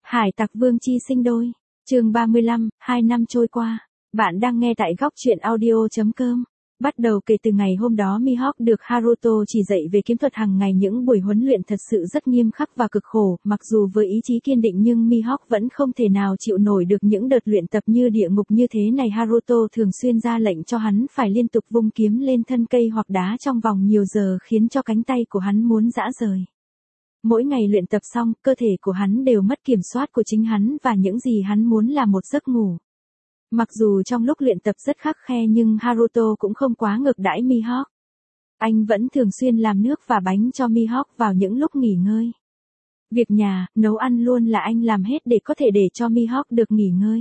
Hải tặc Vương Chi sinh đôi. Chương 35, 2 năm trôi qua. Bạn đang nghe tại góc truyện audio.com. Bắt đầu kể từ ngày hôm đó Mihawk được Haruto chỉ dạy về kiếm thuật hàng ngày, những buổi huấn luyện thật sự rất nghiêm khắc và cực khổ, mặc dù với ý chí kiên định nhưng Mihawk vẫn không thể nào chịu nổi được những đợt luyện tập như địa ngục như thế này. Haruto thường xuyên ra lệnh cho hắn phải liên tục vung kiếm lên thân cây hoặc đá trong vòng nhiều giờ, khiến cho cánh tay của hắn muốn rã rời. Mỗi ngày luyện tập xong, cơ thể của hắn đều mất kiểm soát của chính hắn và những gì hắn muốn là một giấc ngủ. Mặc dù trong lúc luyện tập rất khắt khe nhưng Haruto cũng không quá ngược đãi Mihawk. Anh vẫn thường xuyên làm nước và bánh cho Mihawk vào những lúc nghỉ ngơi. Việc nhà, nấu ăn luôn là anh làm hết để có thể để cho Mihawk được nghỉ ngơi.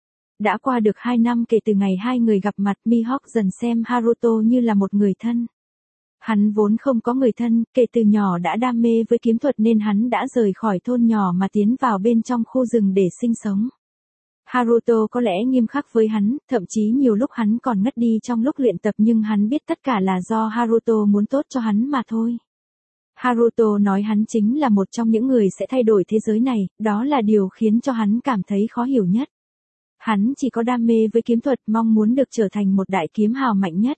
Đã qua được 2 năm kể từ ngày hai người gặp mặt, Mihawk dần xem Haruto như là một người thân. Hắn vốn không có người thân, kể từ nhỏ đã đam mê với kiếm thuật nên hắn đã rời khỏi thôn nhỏ mà tiến vào bên trong khu rừng để sinh sống. Haruto có lẽ nghiêm khắc với hắn, thậm chí nhiều lúc hắn còn ngất đi trong lúc luyện tập, nhưng hắn biết tất cả là do Haruto muốn tốt cho hắn mà thôi. Haruto nói hắn chính là một trong những người sẽ thay đổi thế giới này, đó là điều khiến cho hắn cảm thấy khó hiểu nhất. Hắn chỉ có đam mê với kiếm thuật, mong muốn được trở thành một đại kiếm hào mạnh nhất.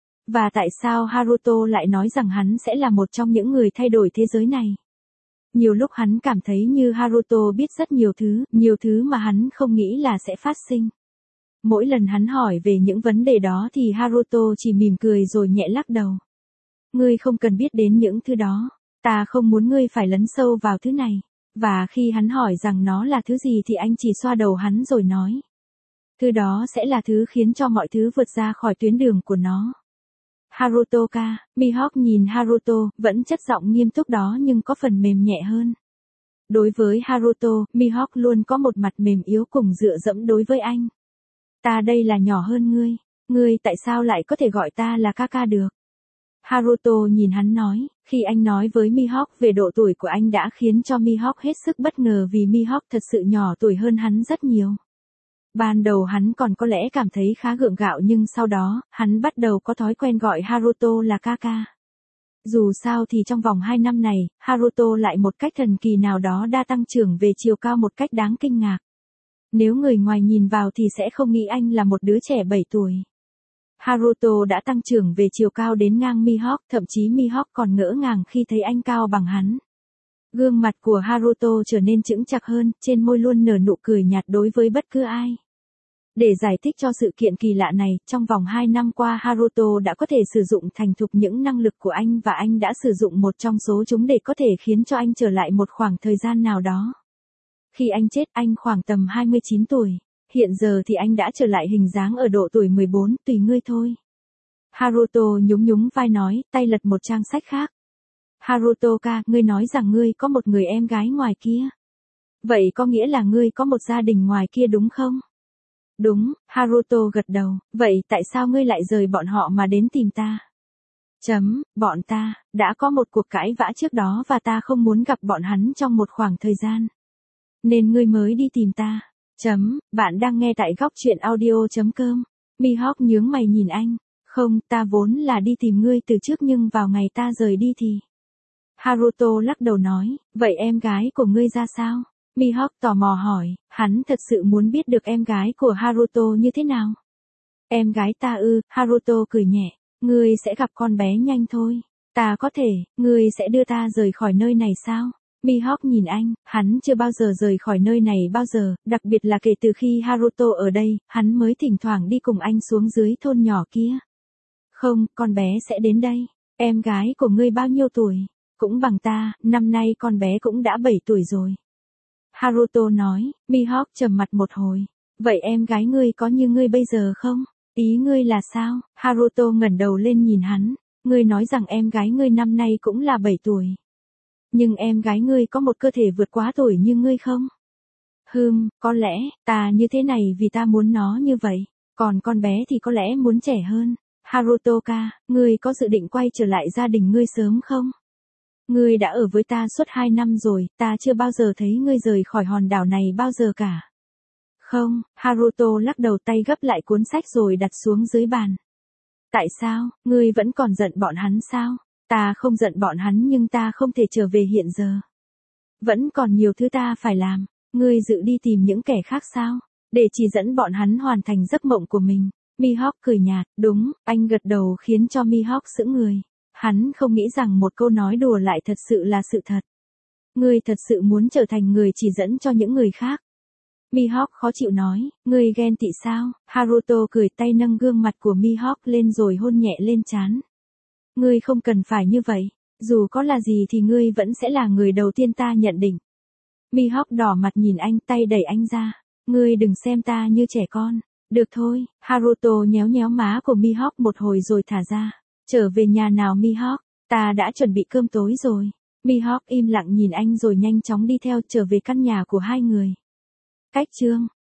Và tại sao Haruto lại nói rằng hắn sẽ là một trong những người thay đổi thế giới này? Nhiều lúc hắn cảm thấy như Haruto biết rất nhiều thứ mà hắn không nghĩ là sẽ phát sinh. Mỗi lần hắn hỏi về những vấn đề đó thì Haruto chỉ mỉm cười rồi nhẹ lắc đầu. Ngươi không cần biết đến những thứ đó, ta không muốn ngươi phải lấn sâu vào thứ này. Và khi hắn hỏi rằng nó là thứ gì thì anh chỉ xoa đầu hắn rồi nói. Thứ đó sẽ là thứ khiến cho mọi thứ vượt ra khỏi tuyến đường của nó. Haruto-ka, Mihawk nhìn Haruto, vẫn chất giọng nghiêm túc đó nhưng có phần mềm nhẹ hơn. Đối với Haruto, Mihawk luôn có một mặt mềm yếu cùng dựa dẫm đối với anh. Ta đây là nhỏ hơn ngươi tại sao lại có thể gọi ta là Kaka được? Haruto nhìn hắn nói, khi anh nói với Mihawk về độ tuổi của anh đã khiến cho Mihawk hết sức bất ngờ vì Mihawk thật sự nhỏ tuổi hơn hắn rất nhiều. Ban đầu hắn còn có lẽ cảm thấy khá gượng gạo nhưng sau đó, hắn bắt đầu có thói quen gọi Haruto là Kaka. Dù sao thì trong vòng 2 năm này, Haruto lại một cách thần kỳ nào đó đã tăng trưởng về chiều cao một cách đáng kinh ngạc. Nếu người ngoài nhìn vào thì sẽ không nghĩ anh là một đứa trẻ 7 tuổi. Haruto đã tăng trưởng về chiều cao đến ngang Mihawk, thậm chí Mihawk còn ngỡ ngàng khi thấy anh cao bằng hắn. Gương mặt của Haruto trở nên chững chạc hơn, trên môi luôn nở nụ cười nhạt đối với bất cứ ai. Để giải thích cho sự kiện kỳ lạ này, trong vòng 2 năm qua Haruto đã có thể sử dụng thành thục những năng lực của anh và anh đã sử dụng một trong số chúng để có thể khiến cho anh trở lại một khoảng thời gian nào đó. Khi anh chết, anh khoảng tầm 29 tuổi. Hiện giờ thì anh đã trở lại hình dáng ở độ tuổi 14, tùy ngươi thôi. Haruto nhún vai nói, tay lật một trang sách khác. Haruto-ka, ngươi nói rằng ngươi có một người em gái ngoài kia. Vậy có nghĩa là ngươi có một gia đình ngoài kia đúng không? Đúng, Haruto gật đầu, vậy tại sao ngươi lại rời bọn họ mà đến tìm ta? Bọn ta, đã có một cuộc cãi vã trước đó và ta không muốn gặp bọn hắn trong một khoảng thời gian. Nên ngươi mới đi tìm ta. Bạn đang nghe tại góc truyện audio.com. Mihawk nhướng mày nhìn anh. Không, ta vốn là đi tìm ngươi từ trước nhưng vào ngày ta rời đi thì... Haruto lắc đầu nói, vậy em gái của ngươi ra sao? Mihawk tò mò hỏi, hắn thật sự muốn biết được em gái của Haruto như thế nào. Em gái ta ư? Haruto cười nhẹ, ngươi sẽ gặp con bé nhanh thôi. Ta có thể, ngươi sẽ đưa ta rời khỏi nơi này sao? Mihawk nhìn anh, hắn chưa bao giờ rời khỏi nơi này bao giờ, đặc biệt là kể từ khi Haruto ở đây, hắn mới thỉnh thoảng đi cùng anh xuống dưới thôn nhỏ kia. Không, con bé sẽ đến đây. Em gái của ngươi bao nhiêu tuổi? Cũng bằng ta, năm nay con bé cũng đã 7 tuổi rồi. Haruto nói, Mihawk trầm mặt một hồi. Vậy em gái ngươi có như ngươi bây giờ không? Ý ngươi là sao? Haruto ngẩng đầu lên nhìn hắn. Ngươi nói rằng em gái ngươi năm nay cũng là 7 tuổi. Nhưng em gái ngươi có một cơ thể vượt quá tuổi như ngươi không? Có lẽ, ta như thế này vì ta muốn nó như vậy. Còn con bé thì có lẽ muốn trẻ hơn. Haruto-ka, ngươi có dự định quay trở lại gia đình ngươi sớm không? Ngươi đã ở với ta suốt 2 năm rồi, ta chưa bao giờ thấy ngươi rời khỏi hòn đảo này bao giờ cả. Không, Haruto lắc đầu, tay gấp lại cuốn sách rồi đặt xuống dưới bàn. Tại sao, ngươi vẫn còn giận bọn hắn sao? Ta không giận bọn hắn nhưng ta không thể trở về hiện giờ. Vẫn còn nhiều thứ ta phải làm. Ngươi dự đi tìm những kẻ khác sao? Để chỉ dẫn bọn hắn hoàn thành giấc mộng của mình. Mihawk cười nhạt, đúng, anh gật đầu khiến cho Mihawk sững người. Hắn không nghĩ rằng một câu nói đùa lại thật sự là sự thật. Ngươi thật sự muốn trở thành người chỉ dẫn cho những người khác. Mihawk khó chịu nói, ngươi ghen tị sao? Haruto cười tay nâng gương mặt của Mihawk lên rồi hôn nhẹ lên trán. Ngươi không cần phải như vậy, dù có là gì thì ngươi vẫn sẽ là người đầu tiên ta nhận định. Mihawk đỏ mặt nhìn anh, tay đẩy anh ra. Ngươi đừng xem ta như trẻ con. Được thôi, Haruto nhéo nhéo má của Mihawk một hồi rồi thả ra. Trở về nhà nào Mihawk, ta đã chuẩn bị cơm tối rồi. Mihawk im lặng nhìn anh rồi nhanh chóng đi theo trở về căn nhà của hai người. Cách chương